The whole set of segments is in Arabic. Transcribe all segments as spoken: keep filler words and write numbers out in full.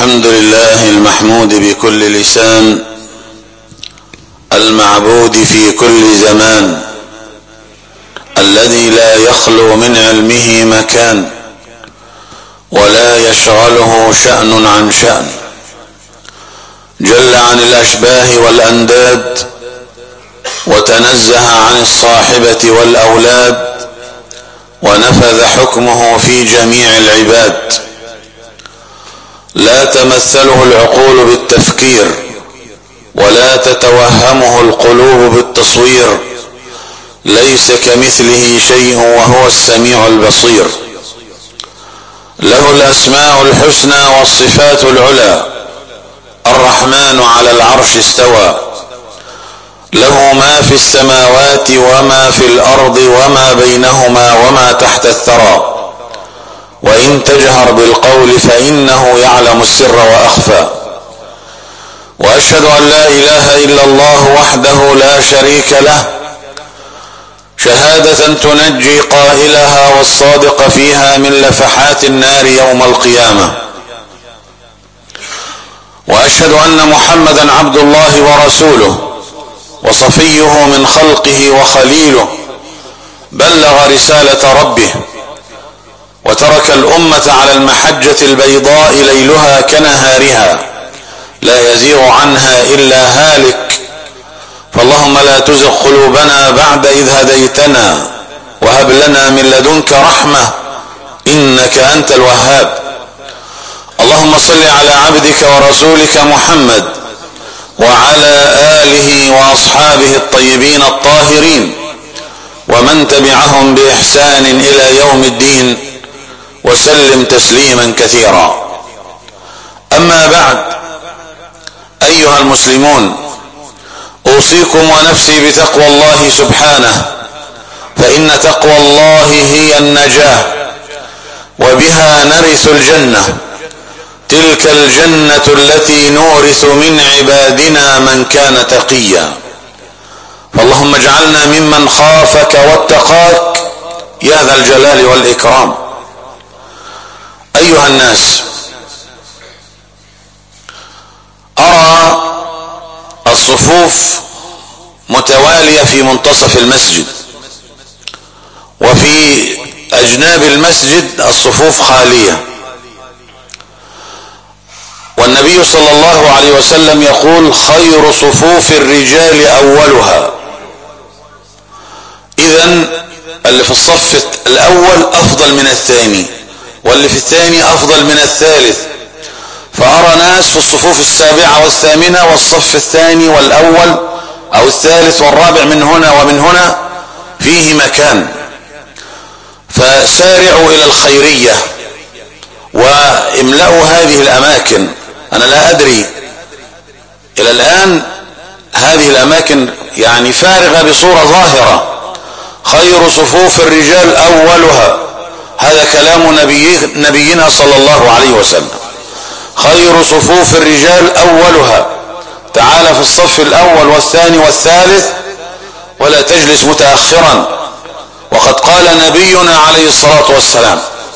الحمد لله المحمود بكل لسان، المعبود في كل زمان، الذي لا يخلو من علمه مكان ولا يشغله شأن عن شأن، جل عن الأشباه والأنداد وتنزه عن الصاحبة والأولاد، ونفذ حكمه في جميع العباد. لا تمثله العقول بالتفكير ولا تتوهمه القلوب بالتصوير، ليس كمثله شيء وهو السميع البصير. له الأسماء الحسنى والصفات العلى، الرحمن على العرش استوى، له ما في السماوات وما في الأرض وما بينهما وما تحت الثرى، وإن تجهر بالقول فإنه يعلم السر وأخفى. وأشهد أن لا إله إلا الله وحده لا شريك له، شهادة تنجي قائلها والصادق فيها من لفحات النار يوم القيامة. وأشهد أن محمدا عبد الله ورسوله وصفيه من خلقه وخليله، بلغ رسالة ربه وترك الأمة على المحجة البيضاء ليلها كنهارها، لا يزيغ عنها إلا هالك. فاللهم لا تزغ قلوبنا بعد إذ هديتنا، وهب لنا من لدنك رحمة إنك أنت الوهاب. اللهم صل على عبدك ورسولك محمد وعلى آله وأصحابه الطيبين الطاهرين، ومن تبعهم بإحسان إلى يوم الدين، وسلم تسليما كثيرا. أما بعد، أيها المسلمون، أوصيكم ونفسي بتقوى الله سبحانه، فإن تقوى الله هي النجاة، وبها نرث الجنة، تلك الجنة التي نورث من عبادنا من كان تقيا. فاللهم اجعلنا ممن خافك واتقاك يا ذا الجلال والإكرام. أيها الناس، أرى الصفوف متوالية في منتصف المسجد، وفي أجناب المسجد الصفوف خالية. والنبي صلى الله عليه وسلم يقول: خير صفوف الرجال أولها. إذن اللي في الصف الأول أفضل من الثاني، واللي في الثاني أفضل من الثالث. فأرى ناس في الصفوف السابعة والثامنة والصف الثاني والأول أو الثالث والرابع من هنا ومن هنا فيه مكان. فسارعوا إلى الخيرية واملأوا هذه الأماكن. أنا لا أدري إلى الآن هذه الأماكن يعني فارغة بصورة ظاهرة. خير صفوف الرجال أولها، هذا كلام نبي نبينا صلى الله عليه وسلم. خير صفوف الرجال أولها. تعال في الصف الأول والثاني والثالث، ولا تجلس متأخرا. وقد قال نبينا عليه الصلاة والسلام: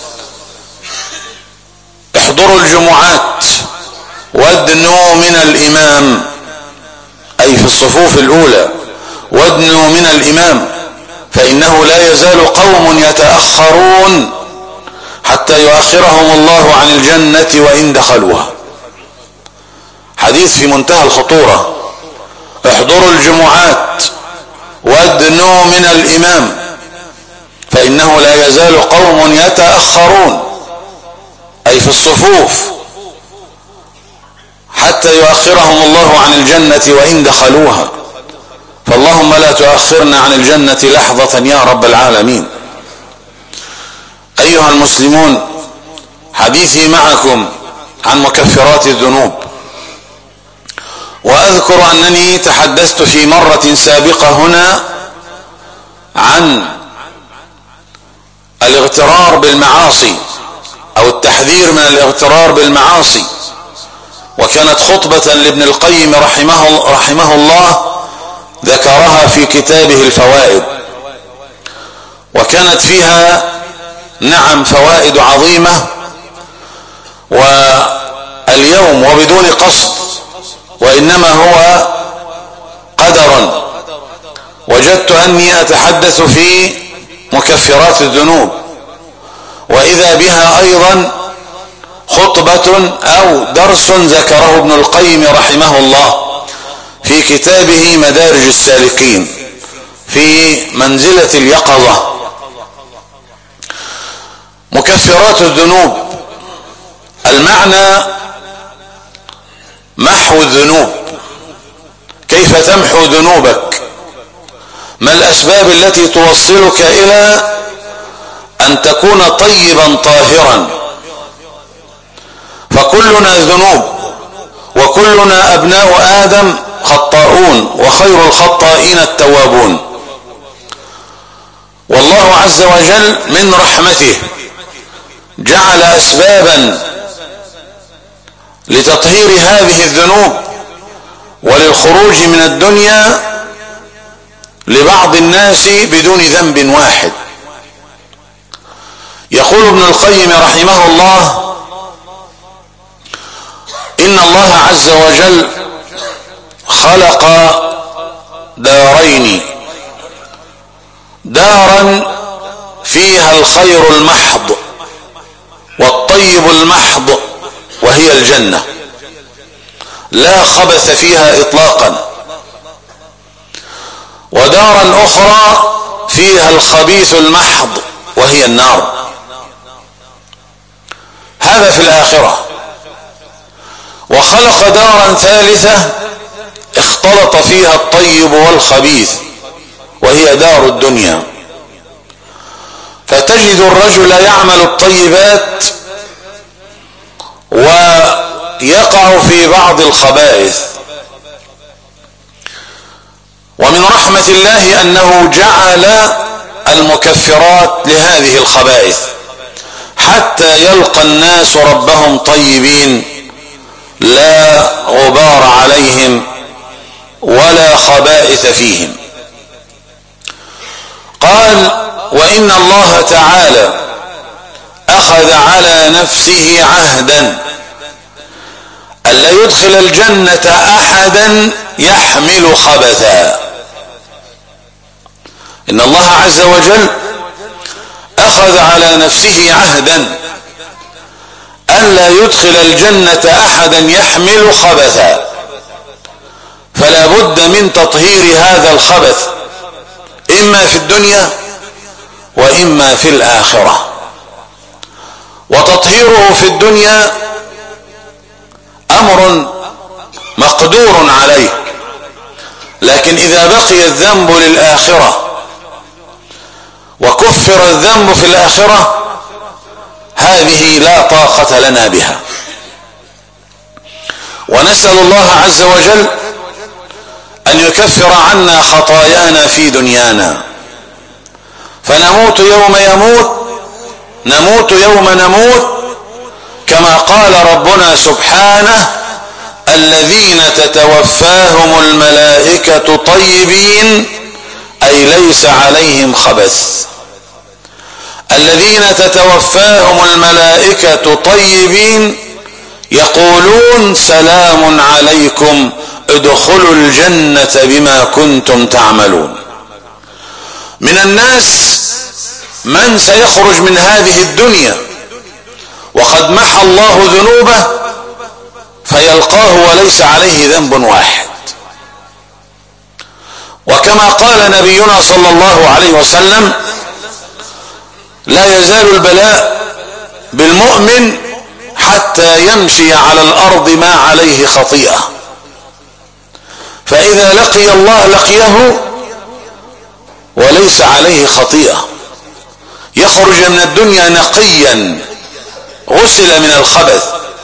احضروا الجمعات وادنوا من الإمام، أي في الصفوف الأولى، وادنوا من الإمام، فإنه لا يزال قوم يتأخرون حتى يؤخرهم الله عن الجنة وإن دخلوها. حديث في منتهى الخطورة. احضروا الجمعات وادنوا من الإمام، فإنه لا يزال قوم يتأخرون، أي في الصفوف، حتى يؤخرهم الله عن الجنة وإن دخلوها. فاللهم لا تؤخرنا عن الجنة لحظة يا رب العالمين. أيها المسلمون، حديثي معكم عن مكفرات الذنوب. وأذكر أنني تحدثت في مرة سابقة هنا عن الاغترار بالمعاصي أو التحذير من الاغترار بالمعاصي، وكانت خطبة لابن القيم رحمه, رحمه الله ذكرها في كتابه الفوائد، وكانت فيها نعم فوائد عظيمة. واليوم يوم وبدون قصد، وإنما هو قدر. وجدت أني أتحدث في مكفرات الذنوب، وإذا بها أيضا خطبة أو درس ذكره ابن القيم رحمه الله في كتابه مدارج السالكين في منزلة اليقظة. مكفرات الذنوب المعنى محو الذنوب. كيف تمحو ذنوبك؟ ما الأسباب التي توصلك إلى أن تكون طيبا طاهرا؟ فكلنا ذنوب، وكلنا أبناء آدم خطاؤون، وخير الخطائين التوابون. والله عز وجل من رحمته جعل أسبابا لتطهير هذه الذنوب وللخروج من الدنيا لبعض الناس بدون ذنب واحد. يقول ابن القيم رحمه الله: إن الله عز وجل خلق دارين، دارا فيها الخير المحض والطيب المحض وهي الجنة، لا خبث فيها إطلاقا، ودارا أخرى فيها الخبيث المحض وهي النار. هذا في الآخرة. وخلق دارا ثالثة اختلط فيها الطيب والخبيث وهي دار الدنيا، فتجد الرجل يعمل الطيبات ويقع في بعض الخبائث. ومن رحمة الله أنه جعل المكفرات لهذه الخبائث حتى يلقى الناس ربهم طيبين، لا غبار عليهم ولا خبائث فيهم. قال: وإن الله تعالى أخذ على نفسه عهدا ألا يدخل الجنة أحدا يحمل خبثا. إن الله عز وجل أخذ على نفسه عهدا ألا يدخل الجنة أحدا يحمل خبثا، فلا بد من تطهير هذا الخبث إما في الدنيا وإما في الآخرة. وتطهيره في الدنيا أمر مقدور عليه، لكن إذا بقي الذنب للآخرة وكفر الذنب في الآخرة هذه لا طاقة لنا بها. ونسأل الله عز وجل أن يكفر عنا خطايانا في دنيانا، فنموت يوم يموت، نموت يوم نموت، كما قال ربنا سبحانه: الذين تتوفاهم الملائكة طيبين أي ليس عليهم خبث. الذين تتوفاهم الملائكة طيبين يقولون سلام عليكم ادخلوا الجنة بما كنتم تعملون. من الناس من سيخرج من هذه الدنيا وقد محى الله ذنوبه فيلقاه وليس عليه ذنب واحد. وكما قال نبينا صلى الله عليه وسلم: لا يزال البلاء بالمؤمن حتى يمشي على الأرض ما عليه خطيئة، فإذا لقي الله لقيه وليس عليه خطيئة، يخرج من الدنيا نقيا غسل من الخبث.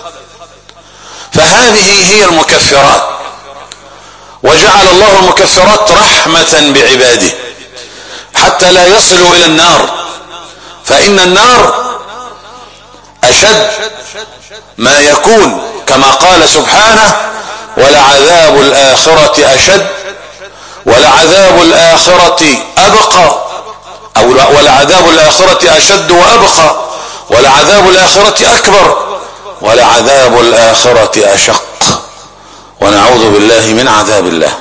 فهذه هي المكفرات، وجعل الله المكفرات رحمة بعباده حتى لا يصلوا إلى النار، فإن النار أشد ما يكون، كما قال سبحانه: ولعذاب الآخرة أشد ولعذاب الآخرة أبقى، أو ولعذاب الآخرة أشد وأبقى ولعذاب الآخرة أكبر ولعذاب الآخرة أشق، ونعوذ بالله من عذاب الله.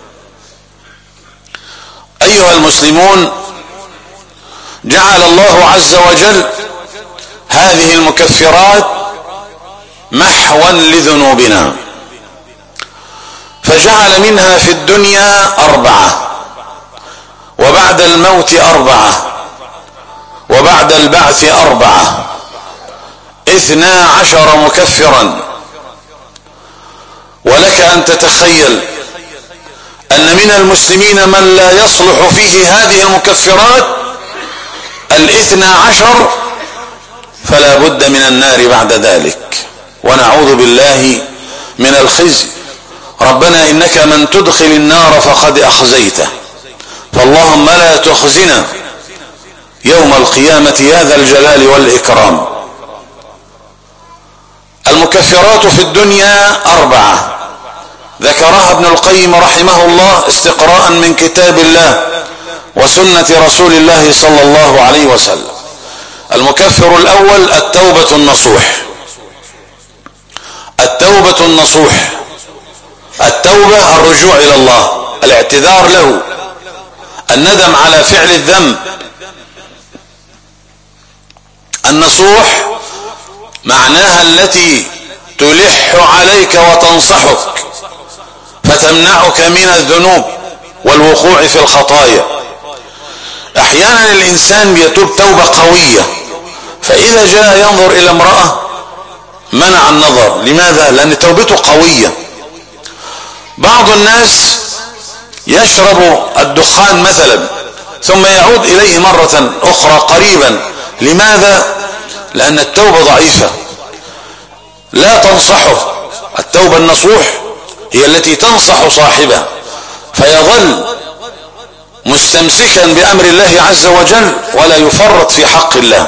أيها المسلمون، جعل الله عز وجل هذه المكفرات محوا لذنوبنا، فجعل منها في الدنيا أربعة، وبعد الموت أربعة، وبعد البعث أربعة، اثنا عشر مكفرا. ولك أن تتخيل أن من المسلمين من لا يصلح فيه هذه المكفرات الاثنى عشر، فلا بد من النار بعد ذلك، ونعوذ بالله من الخزي. ربنا إنك من تدخل النار فقد أخزيته، فاللهم لا تخزنا يوم القيامة يا ذا الجلال والإكرام. المكفرات في الدنيا أربعة، ذكرها ابن القيم رحمه الله استقراء من كتاب الله وسنة رسول الله صلى الله عليه وسلم. المكفر الأول التوبة النصوح. التوبة النصوح، التوبة الرجوع إلى الله، الاعتذار له، الندم على فعل الذنب. النصوح معناها التي تلح عليك وتنصحك فتمنعك من الذنوب والوقوع في الخطايا. احيانا الانسان بيتوب توبة قوية، فاذا جاء ينظر الى امرأة منع النظر. لماذا؟ لان توبته قوية. بعض الناس يشرب الدخان مثلا ثم يعود اليه مرة اخرى قريبا. لماذا؟ لان التوبة ضعيفة لا تنصحه. التوبة النصوح هي التي تنصح صاحبها فيظل مستمسكا بأمر الله عز وجل ولا يفرط في حق الله.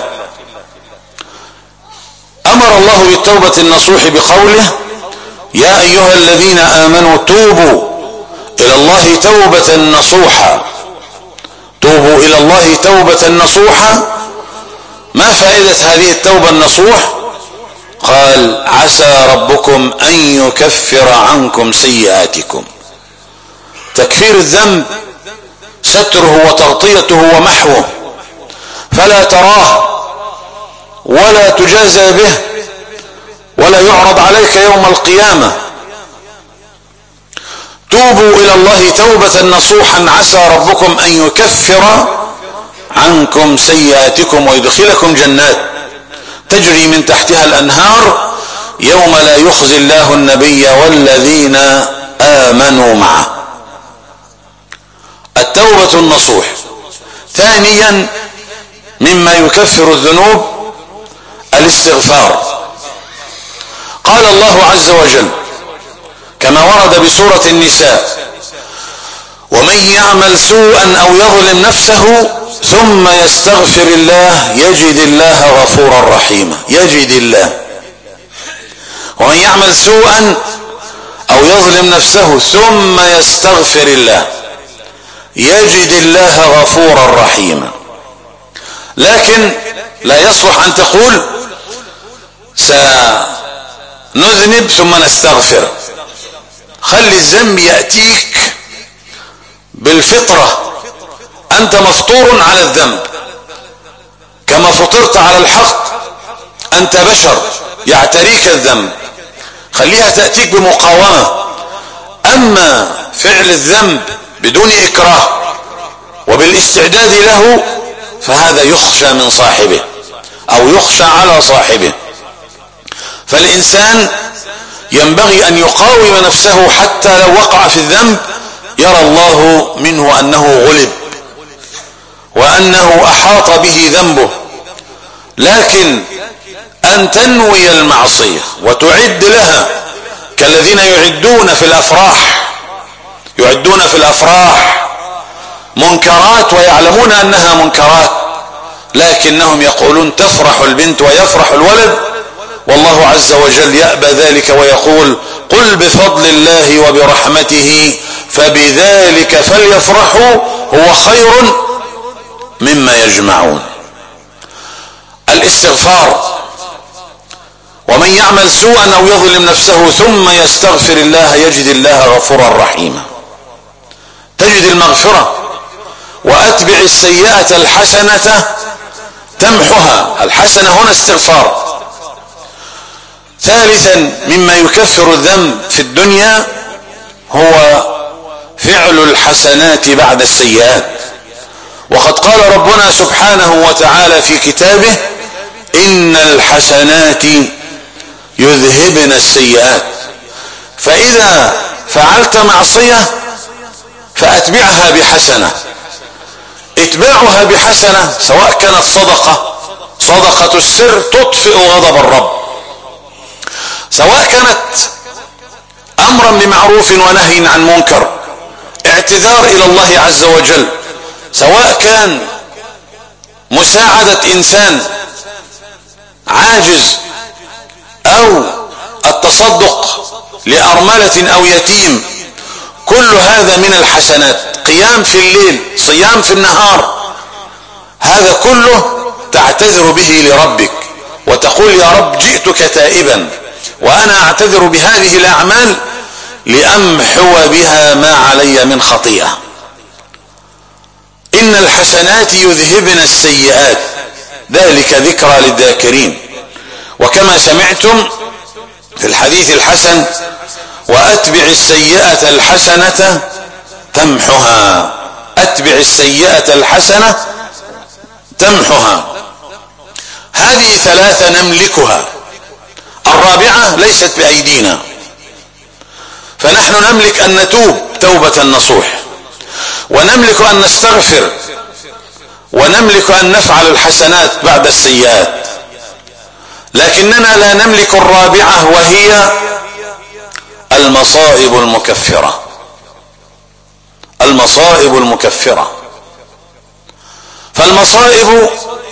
أمر الله بالتوبة النصوح بقوله: يا أيها الذين آمنوا توبوا إلى الله توبة نصوحا. توبوا إلى الله توبة نصوحا. ما فائدة هذه التوبة النصوح؟ قال: عسى ربكم أن يكفر عنكم سيئاتكم. تكفير الذنب ستره وتغطيته ومحوه، فلا تراه ولا تجازى به ولا يعرض عليك يوم القيامة. توبوا إلى الله توبة نصوحا عسى ربكم أن يكفر عنكم سيئاتكم ويدخلكم جنات تجري من تحتها الأنهار يوم لا يخزي الله النبي والذين آمنوا معه. التوبة النصوح. ثانيا مما يكفر الذنوب الاستغفار. قال الله عز وجل كما ورد بسورة النساء: ومن يعمل سوءا أو يظلم نفسه ثم يستغفر الله يجد الله غفورا رحيما. يجد الله. ومن يعمل سوءا أو يظلم نفسه ثم يستغفر الله يجد الله غفورا رحيما. لكن لا يصلح أن تقول سنذنب ثم نستغفر. خلي الذنب يأتيك بالفطرة. أنت مفطور على الذنب كما فطرت على الحق. أنت بشر يعتريك الذنب، خليها تأتيك بمقاومة. أما فعل الذنب بدون إكراه وبالاستعداد له فهذا يخشى من صاحبه أو يخشى على صاحبه. فالإنسان ينبغي أن يقاوم نفسه حتى لو وقع في الذنب يرى الله منه أنه غلب وأنه أحاط به ذنبه. لكن أن تنوي المعصية وتعد لها كالذين يعدون في الأفراح يعدون في الأفراح منكرات ويعلمون أنها منكرات، لكنهم يقولون تفرح البنت ويفرح الولد، والله عز وجل يأبى ذلك ويقول: قل بفضل الله وبرحمته فبذلك فليفرحوا هو خير مما يجمعون. الاستغفار. ومن ومن يعمل سوءا او يظلم نفسه ثم يستغفر الله يجد الله غفورا رحيما. تجد المغفرة. واتبع السيئة الحسنة تمحها. الحسنة هنا استغفار. ثالثا مما يكفر الذنب في الدنيا هو فعل الحسنات بعد السيئات. وقد قال ربنا سبحانه وتعالى في كتابه إن الحسنات يذهبن السيئات. فإذا فعلت معصية فأتبعها بحسنة. اتباعها بحسنة سواء كانت صدقة، صدقة السر تطفئ غضب الرب، سواء كانت أمرا بمعروف ونهي عن منكر، اعتذار إلى الله عز وجل، سواء كان مساعدة إنسان عاجز أو التصدق لأرملة أو يتيم، كل هذا من الحسنات. قيام في الليل، صيام في النهار، هذا كله تعتذر به لربك وتقول يا رب جئتك تائبا وأنا أعتذر بهذه الأعمال لأمحو بها ما علي من خطيئة. إن الحسنات يذهبن السيئات ذلك ذكرى للذاكرين. وكما سمعتم في الحديث الحسن وأتبع السيئة الحسنة تمحها. أتبع السيئة الحسنة تمحها. هذه ثلاثة نملكها، الرابعة ليست بأيدينا، فنحن نملك أن نتوب توبة نصوح، ونملك أن نستغفر، ونملك أن نفعل الحسنات بعد السيئات، لكننا لا نملك الرابعة وهي المصائب المكفرة. المصائب المكفرة. فالمصائب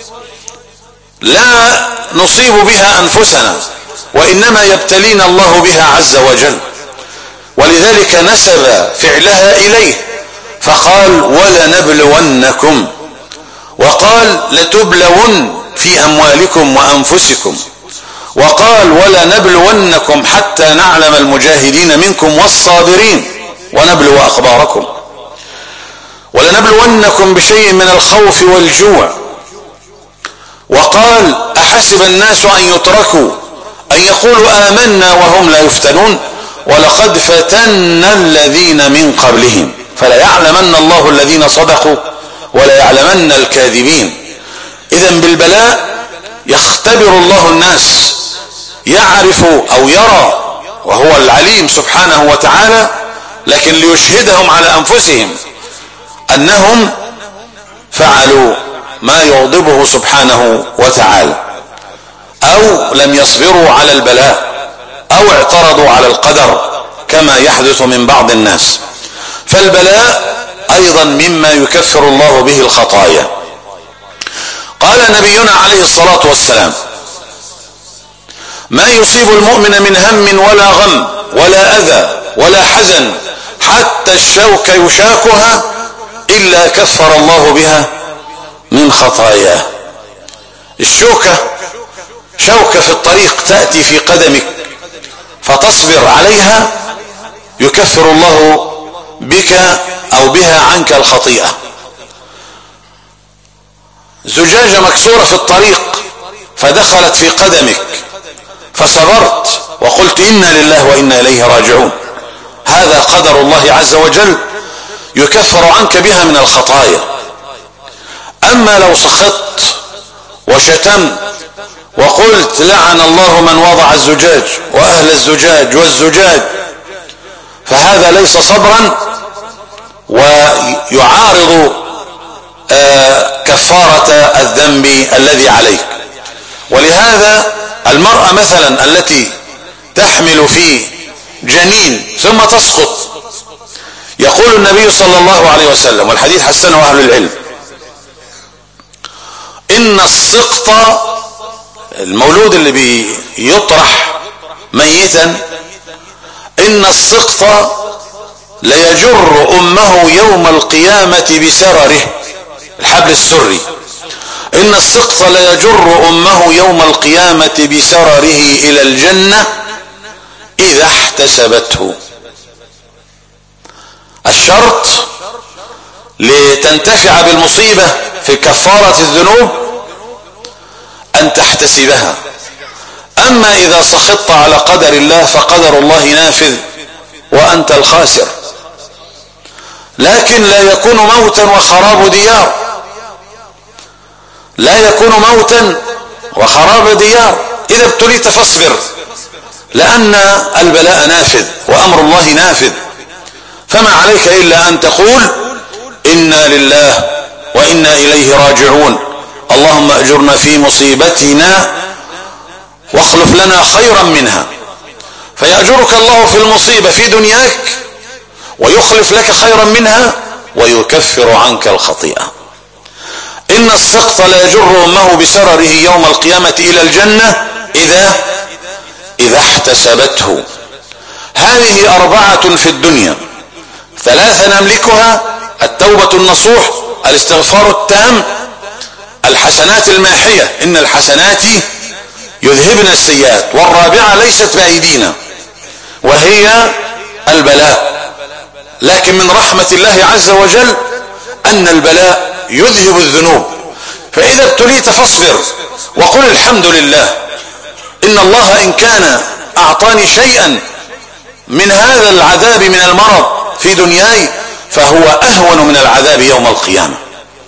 لا نصيب بها أنفسنا، وإنما يبتلينا الله بها عز وجل، ولذلك نسب فعلها إليه فقال ولنبلونكم، وقال لتبلون في أموالكم وأنفسكم، وقال ولنبلونكم حتى نعلم المجاهدين منكم والصابرين ونبلو أخباركم، ولنبلونكم بشيء من الخوف والجوع. وقال أحسب الناس أن يتركوا أن يقولوا آمنا وهم لا يفتنون ولقد فتنا الذين من قبلهم فلا يعلمن الله الذين صدقوا ولا يعلمن الكاذبين. إذن بالبلاء يختبر الله الناس، يعرف أو يرى وهو العليم سبحانه وتعالى، لكن ليشهدهم على أنفسهم أنهم فعلوا ما يغضبه سبحانه وتعالى، أو لم يصبروا على البلاء، أو اعترضوا على القدر كما يحدث من بعض الناس. فالبلاء أيضا مما يكفر الله به الخطايا. قال نبينا عليه الصلاة والسلام ما يصيب المؤمن من هم ولا غم ولا أذى ولا حزن حتى الشوك يشاكها إلا كفر الله بها من خطاياه. الشوكة شوكة في الطريق تأتي في قدمك فتصبر عليها يكفر الله بك أو بها عنك الخطيئة. زجاجة مكسورة في الطريق فدخلت في قدمك فصبرت وقلت إنا لله وإنا إليه راجعون، هذا قدر الله عز وجل يكفر عنك بها من الخطايا. أما لو سخطت وشتمت وقلت لعن الله من وضع الزجاج وأهل الزجاج والزجاج، فهذا ليس صبرا ويعارض كفارة الذنب الذي عليك. ولهذا المرأة مثلا التي تحمل في جنين ثم تسقط، يقول النبي صلى الله عليه وسلم والحديث حسنه أهل العلم إن السقط، المولود اللي بيطرح ميتا، إن السقط ليجر أمه يوم القيامة بسرره، الحبل السري، إن السقط ليجر أمه يوم القيامة بسرره إلى الجنة إذا احتسبته. الشرط لتنتفع بالمصيبة في كفارة الذنوب أن تحتسبها. أما إذا سخطت على قدر الله فقدر الله نافذ وأنت الخاسر. لكن لا يكون موتا وخراب ديار، لا يكون موتا وخراب ديار. إذا ابتليت فاصبر، لأن البلاء نافذ وأمر الله نافذ، فما عليك إلا أن تقول إنا لله وإنا إليه راجعون، اللهم أجرنا في مصيبتنا واخلف لنا خيرا منها. فيأجرك الله في المصيبة في دنياك ويخلف لك خيرا منها ويكفر عنك الخطيئة. إن السقط لا يجر أمه بسرره يوم القيامة إلى الجنة إذا إذا احتسبته. هذه أربعة في الدنيا، ثلاثة نملكها: التوبة النصوح، الاستغفار التام، الحسنات الماحية، إن الحسنات يذهبن السيئات، والرابعة ليست بأيدينا وهي البلاء. لكن من رحمة الله عز وجل أن البلاء يذهب الذنوب. فإذا ابتليت فاصبر وقل الحمد لله، إن الله إن كان أعطاني شيئا من هذا العذاب من المرض في دنياي فهو أهون من العذاب يوم القيامة.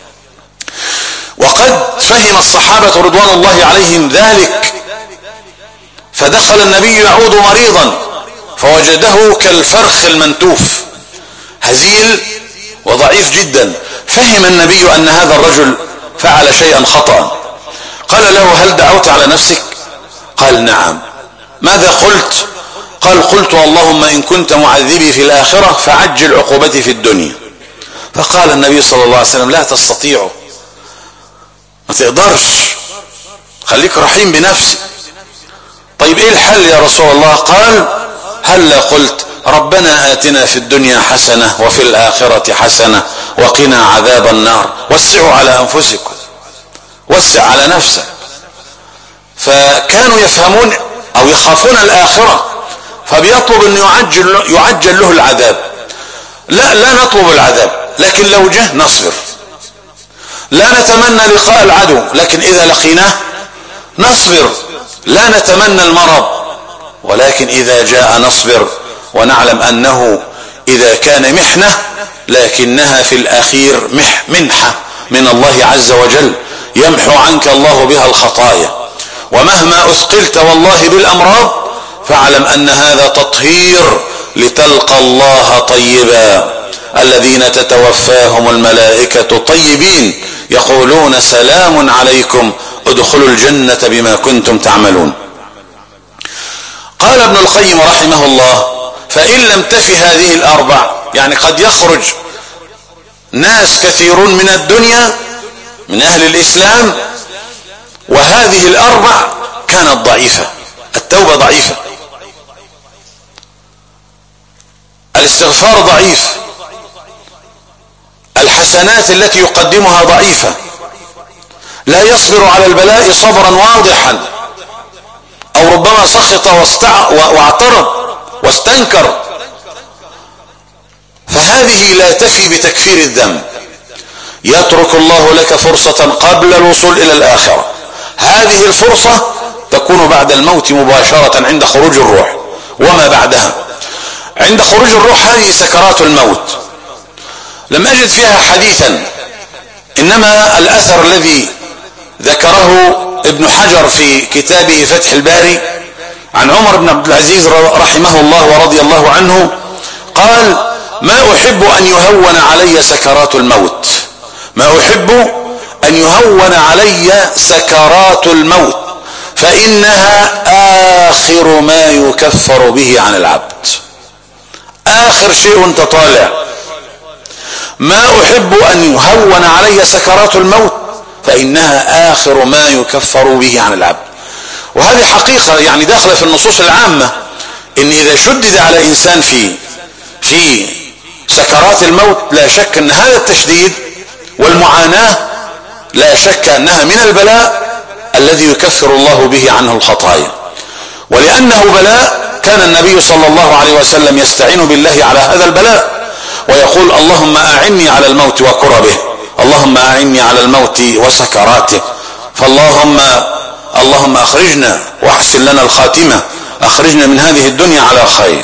وقد فهم الصحابة رضوان الله عليهم ذلك، فدخل النبي يعود مريضا فوجده كالفرخ المنتوف هزيل وضعيف جدا. فهم النبي أن هذا الرجل فعل شيئا خطأ. قال له: هل دعوت على نفسك؟ قال: نعم. ماذا قلت؟ قال: قلت اللهم إن كنت معذبي في الآخرة فعجل عقوبتي في الدنيا. فقال النبي صلى الله عليه وسلم: لا تستطيع، ما تقدرش، خليك رحيم بنفسك. طيب ايه الحل يا رسول الله؟ قال: هلا قلت ربنا آتنا في الدنيا حسنة وفي الآخرة حسنة وقنا عذاب النار. وسعوا على أنفسكم، وسع على نفسك. فكانوا يفهمون أو يخافون الآخرة، فبيطلب أن يعجل, يعجل له العذاب. لا لا نطلب العذاب، لكن لو جه نصبر. لا نتمنى لقاء العدو، لكن إذا لقيناه نصبر. لا نتمنى المرض، ولكن إذا جاء نصبر، ونعلم أنه إذا كان محنة لكنها في الأخير مح منحة من الله عز وجل يمحو عنك الله بها الخطايا. ومهما أثقلت والله بالأمراض فاعلم أن هذا تطهير لتلقى الله طيبا، الذين تتوفاهم الملائكة طيبين يقولون سلام عليكم ادخلوا الجنة بما كنتم تعملون. قال ابن القيم رحمه الله: فإن لم تف هذه الأربع، يعني قد يخرج ناس كثيرون من الدنيا من أهل الإسلام وهذه الأربع كانت ضعيفة. التوبة ضعيفة، الاستغفار ضعيف، الحسنات التي يقدمها ضعيفة، لا يصبر على البلاء صبرا واضحا، أو ربما سخط واستع... واعترض واستنكر. فهذه لا تفي بتكفير الذنب. يترك الله لك فرصة قبل الوصول إلى الآخرة. هذه الفرصة تكون بعد الموت مباشرة عند خروج الروح وما بعدها. عند خروج الروح هذه سكرات الموت، لم أجد فيها حديثا، إنما الأثر الذي ذكره ابن حجر في كتابه فتح الباري عن عمر بن عبد العزيز رحمه الله ورضي الله عنه قال: ما أحب أن يهون علي سكرات الموت، ما أحب أن يهون علي سكرات الموت، فإنها آخر ما يكفر به عن العبد. آخر شيء انت طالع. ما أحب أن يهون علي سكرات الموت فإنها آخر ما يكفر به عن العبد. وهذه حقيقة يعني داخلة في النصوص العامة، إن إذا شدد على إنسان في في سكرات الموت لا شك أن هذا التشديد والمعاناة لا شك انها من البلاء الذي يكفر الله به عنه الخطايا. ولانه بلاء كان النبي صلى الله عليه وسلم يستعين بالله على هذا البلاء ويقول اللهم اعني على الموت وكربه، اللهم اعني على الموت وسكراته، فاللهم اللهم اخرجنا واحسن لنا الخاتمة، اخرجنا من هذه الدنيا على خير.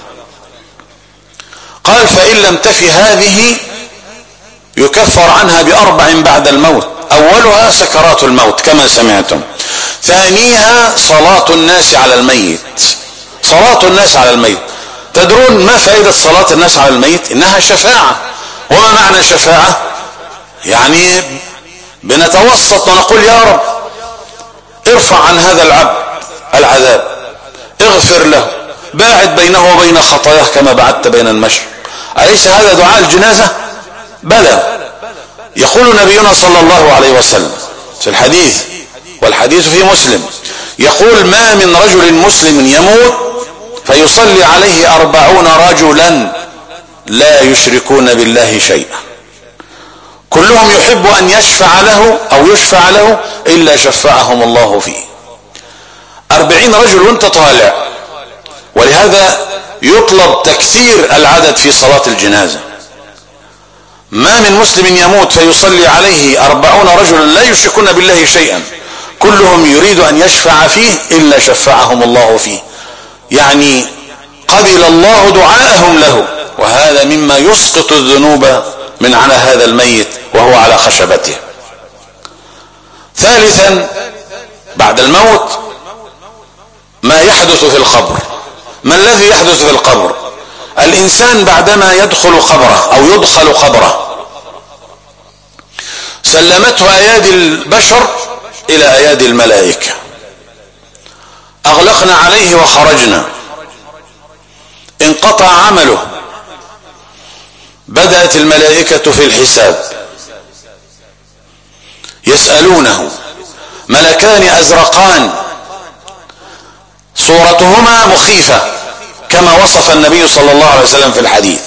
قال فإن لم تفي هذه يكفر عنها بأربع بعد الموت، أولها سكرات الموت كما سمعتم، ثانيها صلاة الناس على الميت. صلاة الناس على الميت، تدرون ما فائدة صلاة الناس على الميت؟ إنها شفاعة. وما معنى شفاعة؟ يعني بنتوسط ونقول يا رب ارفع عن هذا العبد العذاب، اغفر له، باعد بينه وبين خطاياه كما بعدت بين المشرق. أليس هذا دعاء الجنازة؟ بلى. يقول نبينا صلى الله عليه وسلم في الحديث، والحديث في مسلم، يقول ما من رجل مسلم يموت فيصلي عليه أربعون رجلا لا يشركون بالله شيئا، كلهم يحب أن يشفع له أو يشفع له إلا شفعهم الله فيه. أربعين رجل وانت طالع. ولهذا يطلب تكثير العدد في صلاة الجنازة. ما من مسلم يموت فيصلي عليه أربعون رجلا لا يشركون بالله شيئا، كلهم يريد أن يشفع فيه إلا شفعهم الله فيه، يعني قبل الله دعاءهم له. وهذا مما يسقط الذنوب من على هذا الميت وهو على خشبته. ثالثا بعد الموت ما يحدث في القبر. ما الذي يحدث في القبر؟ الإنسان بعدما يدخل قبره أو يدخل قبره سلمته أيادي البشر إلى أيادي الملائكة، أغلقنا عليه وخرجنا، انقطع عمله، بدأت الملائكة في الحساب، يسألونه، ملكان أزرقان صورتهما مخيفة كما وصف النبي صلى الله عليه وسلم في الحديث،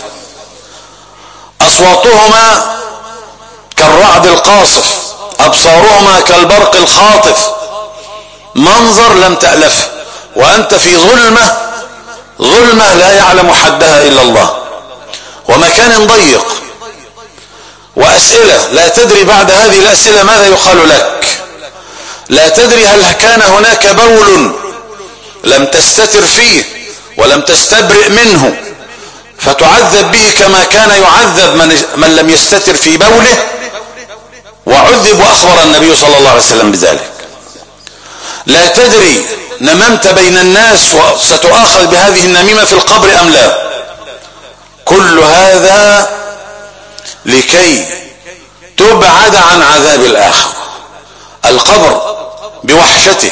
أصواتهما كالرعد القاصف، أبصارهما كالبرق الخاطف، منظر لم تألفه، وأنت في ظلمة ظلمة لا يعلم حدها إلا الله، ومكان ضيق، وأسئلة لا تدري بعد هذه الأسئلة ماذا يقال لك، لا تدري هل كان هناك بول لم تستتر فيه ولم تستبرئ منه فتعذب به كما كان يعذب من, من لم يستتر في بوله، وعذب وأخبر النبي صلى الله عليه وسلم بذلك. لا تدري نممت بين الناس وستؤاخذ بهذه النميمة في القبر أم لا. كل هذا لكي تبعد عن عذاب الآخرة. القبر بوحشته،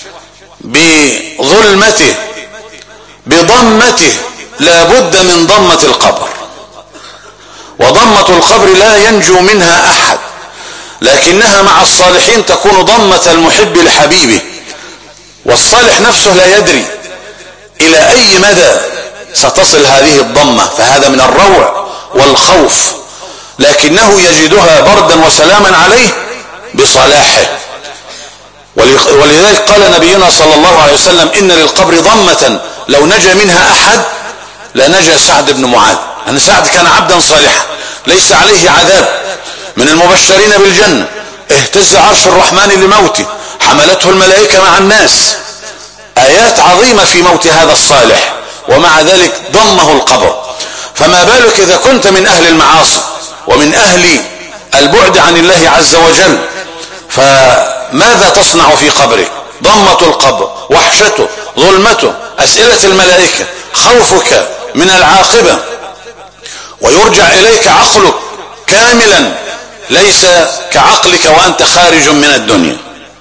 بظلمته، بضمته، لا بد من ضمة القبر، وضمة القبر لا ينجو منها أحد، لكنها مع الصالحين تكون ضمة المحب لحبيبه، والصالح نفسه لا يدري إلى أي مدى ستصل هذه الضمة، فهذا من الروع والخوف، لكنه يجدها بردا وسلاما عليه بصلاحه. ولذلك قال نبينا صلى الله عليه وسلم إن للقبر ضمة لو نجا منها أحد لنجا سعد بن معاذ. أن سعد كان عبدا صالحا ليس عليه عذاب، من المبشرين بالجنة، اهتز عرش الرحمن لموته، حملته الملائكة مع الناس، آيات عظيمة في موت هذا الصالح، ومع ذلك ضمه القبر. فما بالك إذا كنت من أهل المعاصي ومن أهل البعد عن الله عز وجل، فماذا تصنع في قبرك؟ ضمة القبر، وحشته، ظلمته، أسئلة الملائكة، خوفك من العاقبة، ويرجع إليك عقلك كاملا ليس كعقلك وأنت خارج من الدنيا.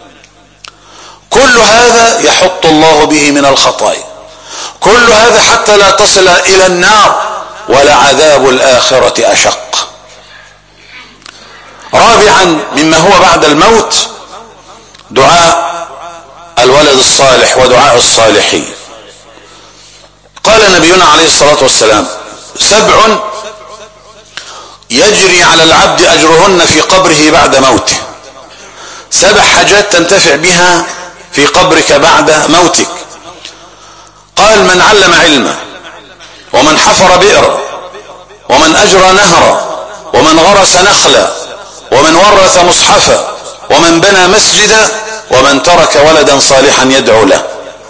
كل هذا يحط الله به من الخطايا، كل هذا حتى لا تصل إلى النار، ولعذاب الآخرة أشق. رابعا مما هو بعد الموت دعاء الولد الصالح ودعاء الصالحين. قال نبينا عليه الصلاة والسلام سبع يجري على العبد أجرهن في قبره بعد موته. سبع حاجات تنتفع بها في قبرك بعد موتك. قال: من علم علما، ومن حفر بئرا، ومن أجرى نهرا، ومن غرس نخلا، ومن ورث مصحفا، ومن بنى مسجدا، ومن ترك ولدا صالحا يدعو له.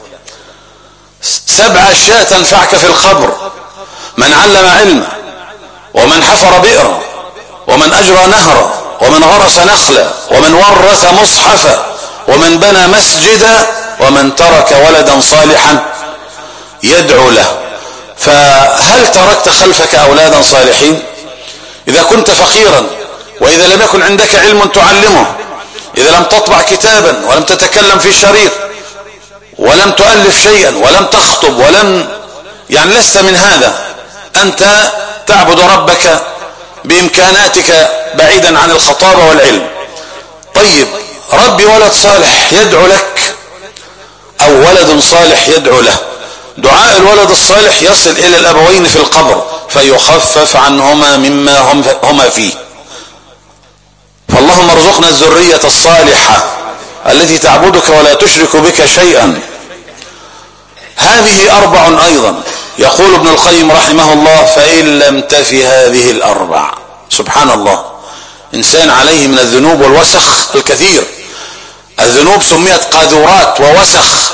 سبع أشياء تنفعك في القبر: من علم علما، ومن حفر بئرا، ومن أجرى نهرا، ومن غرس نخلا، ومن ورث مصحفا، ومن بنى مسجدا، ومن ترك ولدا صالحا يدعو له. فهل تركت خلفك أولادا صالحين؟ إذا كنت فقيرا، وإذا لم يكن عندك علم تعلمه، إذا لم تطبع كتابا، ولم تتكلم في شريط، ولم تؤلف شيئا، ولم تخطب، ولم يعني لست من هذا، أنت تعبد ربك بإمكاناتك بعيدا عن الخطابة والعلم. طيب، ربي ولد صالح يدعو لك، أو ولد صالح يدعو له. دعاء الولد الصالح يصل إلى الأبوين في القبر فيخفف عنهما مما هم هما فيه. فاللهم ارزقنا الذرية الصالحة التي تعبدك ولا تشرك بك شيئا. هذه أربع أيضا. يقول ابن القيم رحمه الله: فإن لم تف هذه الأربع. سبحان الله، إنسان عليه من الذنوب والوسخ الكثير. الذنوب سميت قاذورات ووسخ،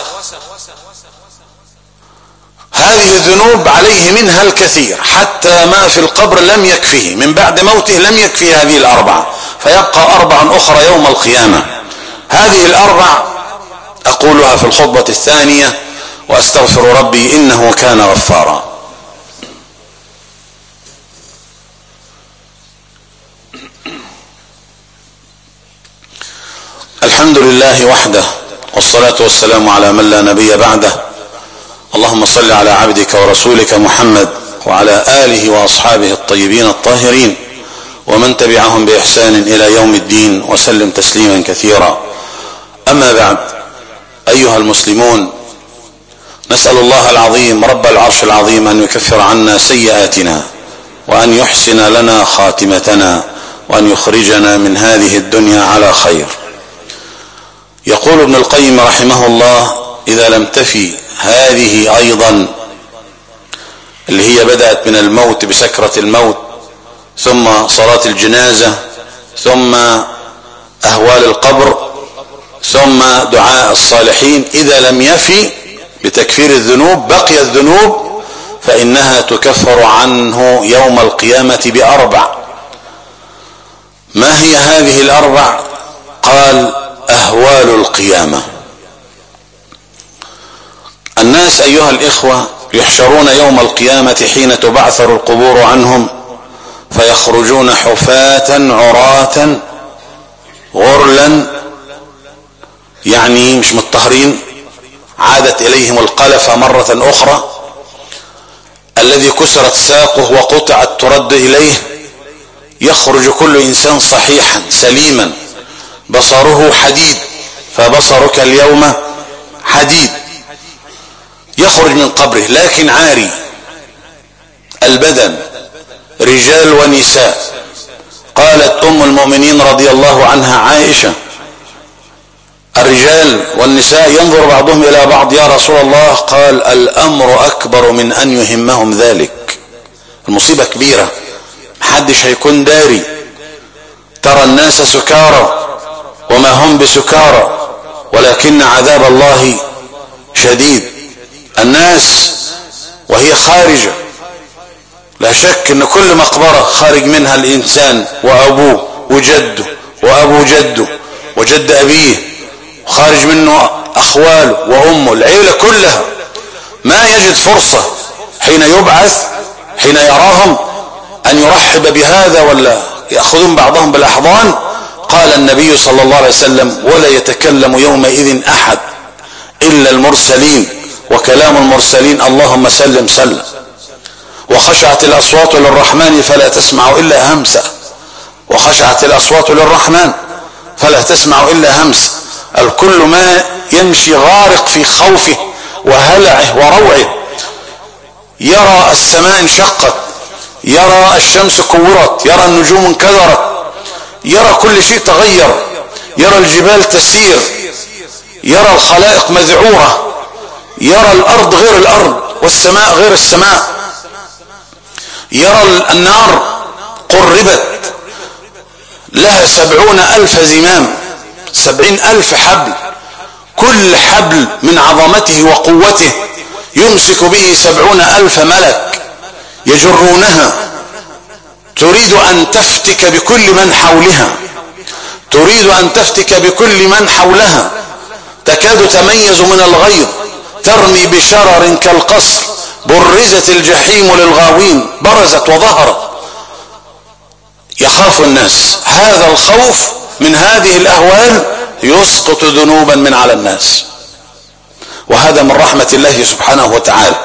هذه الذنوب عليه منها الكثير، حتى ما في القبر لم يكفيه، من بعد موته لم يكفيه هذه الأربعة، فيبقى أربع أخرى يوم القيامة. هذه الأربع أقولها في الخطبة الثانية، وأستغفر ربي إنه كان غفارا. الحمد لله وحده، والصلاة والسلام على من لا نبي بعده. اللهم صل على عبدك ورسولك محمد وعلى آله وأصحابه الطيبين الطاهرين، ومن تبعهم بإحسان إلى يوم الدين، وسلم تسليما كثيرا. أما بعد، أيها المسلمون، نسأل الله العظيم رب العرش العظيم أن يكفر عنا سيئاتنا، وأن يحسن لنا خاتمتنا، وأن يخرجنا من هذه الدنيا على خير. يقول ابن القيم رحمه الله: إذا لم تفي هذه أيضا، اللي هي بدأت من الموت بسكرة الموت، ثم صلاة الجنازة، ثم أهوال القبر، ثم دعاء الصالحين، إذا لم يفي بتكفير الذنوب بقي الذنوب، فإنها تكفر عنه يوم القيامة بأربع. ما هي هذه الأربع؟ قال: أهوال القيامة. الناس أيها الإخوة يحشرون يوم القيامة حين تبعثر القبور عنهم، فيخرجون حفاة عراة غرلا، يعني مش مطهرين، عادت إليهم القلفة مرة أخرى. الذي كسرت ساقه وقطعت ترد إليه. يخرج كل إنسان صحيحا سليما، بصره حديد، فبصرك اليوم حديد. يخرج من قبره لكن عاري البدن، رجال ونساء. قالت أم المؤمنين رضي الله عنها عائشة: الرجال والنساء ينظر بعضهم إلى بعض يا رسول الله. قال: الأمر أكبر من أن يهمهم ذلك. المصيبة كبيرة، محدش هيكون داري. ترى الناس سكارى وما هم بسكارى، ولكن عذاب الله شديد. الناس وهي خارجة، لا شك ان كل مقبرة خارج منها الانسان وابوه وجده وابو جده وجد ابيه، وخارج منه اخواله وامه، العيلة كلها. ما يجد فرصة حين يبعث، حين يراهم، ان يرحب بهذا ولا يأخذون بعضهم بالاحضان. قال النبي صلى الله عليه وسلم: ولا يتكلم يومئذ احد الا المرسلين، وكلام المرسلين اللهم سلم سلم. وخشعت الاصوات للرحمن فلا تسمع الا همسا، وخشعت الاصوات للرحمن فلا تسمع الا همسا. الكل ما يمشي غارق في خوفه وهلعه وروعه. يرى السماء انشقت، يرى الشمس كورت، يرى النجوم انكدرت، يرى كل شيء تغير. يرى الجبال تسير، يرى الخلائق مذعورة، يرى الأرض غير الأرض والسماء غير السماء، يرى النار قربت لها سبعون ألف زمام، سبعين ألف حبل، كل حبل من عظمته وقوته يمسك به سبعون ألف ملك يجرونها، تريد أن تفتك بكل من حولها، تريد أن تفتك بكل من حولها، تكاد تميز من الغيظ، ترمي بشرر كالقصر، برزت الجحيم للغاوين، برزت وظهرت. يخاف الناس، هذا الخوف من هذه الأهوال يسقط ذنوبا من على الناس، وهذا من رحمة الله سبحانه وتعالى.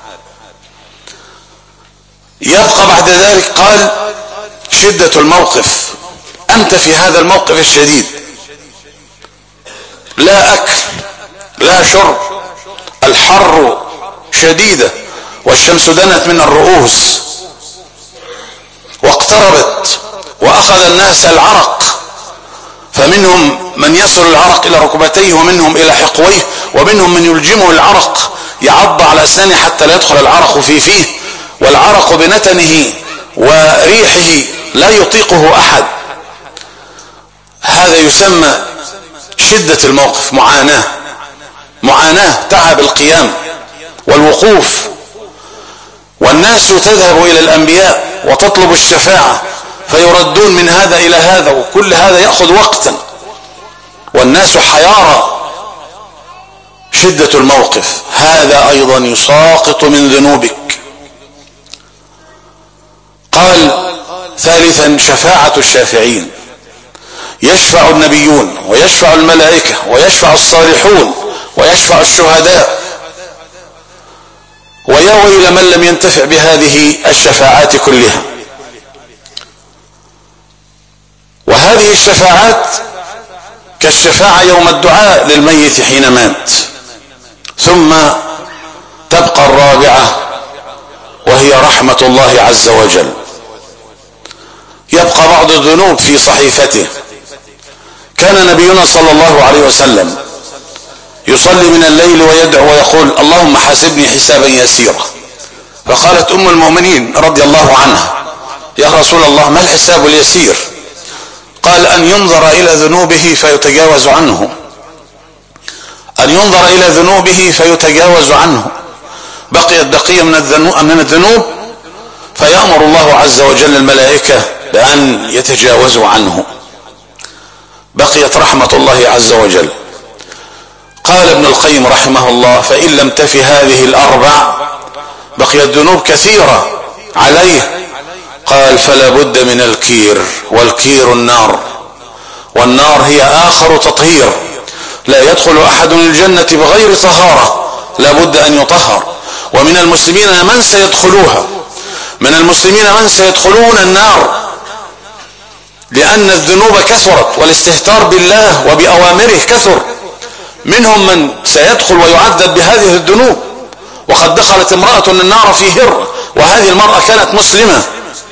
يبقى بعد ذلك قال شدة الموقف، أنت في هذا الموقف الشديد، لا أكل لا شرب، الحر شديدة والشمس دنت من الرؤوس واقتربت، وأخذ الناس العرق، فمنهم من يصل العرق إلى ركبتيه، ومنهم إلى حقويه، ومنهم من يلجمه العرق يعض على أسنانه حتى لا يدخل العرق في فيه، والعرق بنتنه وريحه لا يطيقه أحد. هذا يسمى شدة الموقف، معاناة، معاناة، تعب القيام والوقوف. والناس تذهب إلى الأنبياء وتطلب الشفاعة فيردون من هذا إلى هذا، وكل هذا يأخذ وقتا، والناس حيارى. شدة الموقف هذا أيضا يساقط من ذنوبك. قال ثالثا شفاعة الشافعين، يشفع النبيون ويشفع الملائكة ويشفع الصالحون ويشفع الشهداء، ويا ويل من لم ينتفع بهذه الشفاعات كلها. وهذه الشفاعات كالشفاعة يوم الدعاء للميت حين مات. ثم تبقى الرابعة وهي رحمة الله عز وجل. يبقى بعض الذنوب في صحيفته. كان نبينا صلى الله عليه وسلم يصلي من الليل ويدعو ويقول اللهم حاسبني حسابا يسيرا. فقالت أم المؤمنين رضي الله عنها يا رسول الله ما الحساب اليسير؟ قال أن ينظر إلى ذنوبه فيتجاوز عنه، أن ينظر إلى ذنوبه فيتجاوز عنه. بقيت بقية من الذنوب فيأمر الله عز وجل الملائكة بأن يتجاوزوا عنه. بقيت رحمة الله عز وجل. قال ابن القيم رحمه الله فإن لم تف هذه الأربع بقيت ذنوب كثيرة عليه. قال فلا بد من الكير، والكير النار، والنار هي آخر تطهير. لا يدخل أحد الجنة بغير طهارة، لا بد أن يطهر. ومن المسلمين من سيدخلوها، من المسلمين من سيدخلون النار، لأن الذنوب كثرت والاستهتار بالله وبأوامره كثر. منهم من سيدخل ويعذب بهذه الذنوب. وقد دخلت امرأة النار في هرة، وهذه المرأة كانت مسلمة.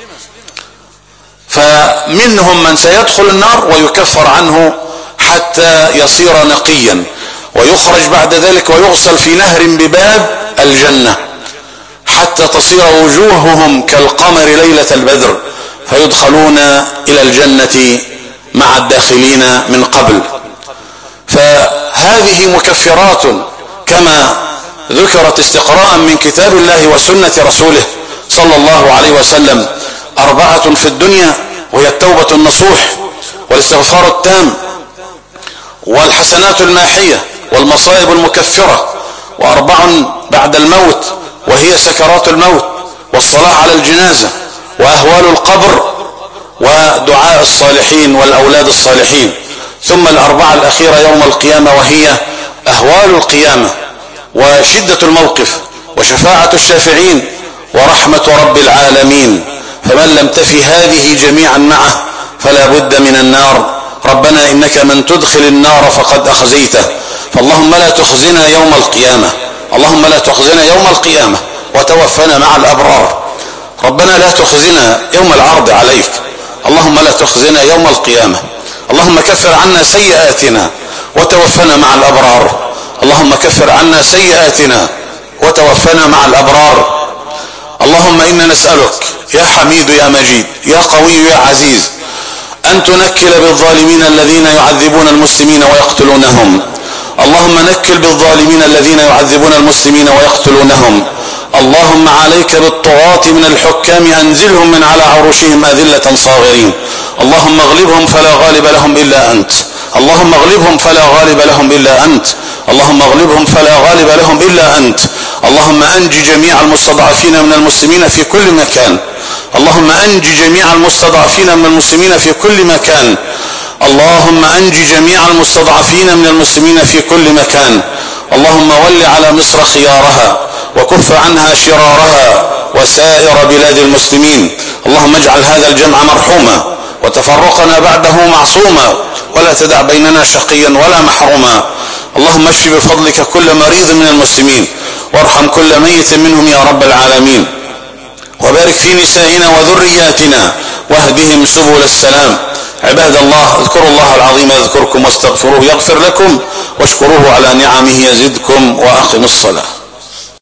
فمنهم من سيدخل النار ويكفر عنه حتى يصير نقيا، ويخرج بعد ذلك ويغسل في نهر بباب الجنة حتى تصير وجوههم كالقمر ليلة البدر، فيدخلون إلى الجنة مع الداخلين من قبل. فهذه مكفرات كما ذكرت استقراء من كتاب الله وسنة رسوله صلى الله عليه وسلم. أربعة في الدنيا وهي التوبة النصوح والاستغفار التام والحسنات الماحية والمصائب المكفرة، وأربع بعد الموت وهي سكرات الموت والصلاة على الجنازة وأهوال القبر ودعاء الصالحين والأولاد الصالحين. ثم الأربعة الأخيرة يوم القيامة وهي أهوال القيامة وشدة الموقف وشفاعة الشافعين ورحمة رب العالمين. فمن لم تفي هذه جميعا معه فلا بد من النار. ربنا إنك من تدخل النار فقد أخزيته، فاللهم لا تخزنا يوم القيامة، اللهم لا تخزنا يوم القيامة وتوفنا مع الأبرار. ربنا لا تخزنا يوم العرض عليك، اللهم لا تخزنا يوم القيامة. اللهم كفر عنا سيئاتنا وتوفنا مع الأبرار. اللهم كفر عنا سيئاتنا وتوفنا مع الأبرار. اللهم إنا نسألك يا حميد يا مجيد يا قوي يا عزيز أن تنكل بالظالمين الذين يعذبون المسلمين ويقتلونهم. اللهم نكل بالظالمين الذين يعذبون المسلمين ويقتلونهم. اللهم عليك بالطغاة من الحكام أنزلهم من على عروشهم أذلة صاغرين. اللهم اغلبهم فلا غالب لهم إلا أنت. اللهم اغلبهم فلا غالب لهم إلا أنت. اللهم اغلبهم فلا غالب لهم إلا أنت. اللهم أنج جميع المستضعفين من المسلمين في كل مكان. اللهم أنج جميع المستضعفين من المسلمين في كل مكان. اللهم أنج جميع المستضعفين من المسلمين في كل مكان. اللهم ول على مصر خيارها وكف عنها شرارها وسائر بلاد المسلمين. اللهم اجعل هذا الجمع مرحوما وتفرقنا بعده معصوما ولا تدع بيننا شقيا ولا محروما. اللهم اشف بفضلك كل مريض من المسلمين وارحم كل ميت منهم يا رب العالمين. وبارك في نسائنا وذرياتنا واهدهم سبل السلام. عباد الله اذكروا الله العظيم يذكركم واستغفروه يغفر لكم واشكروه على نعمه يزدكم وأقم الصلاة.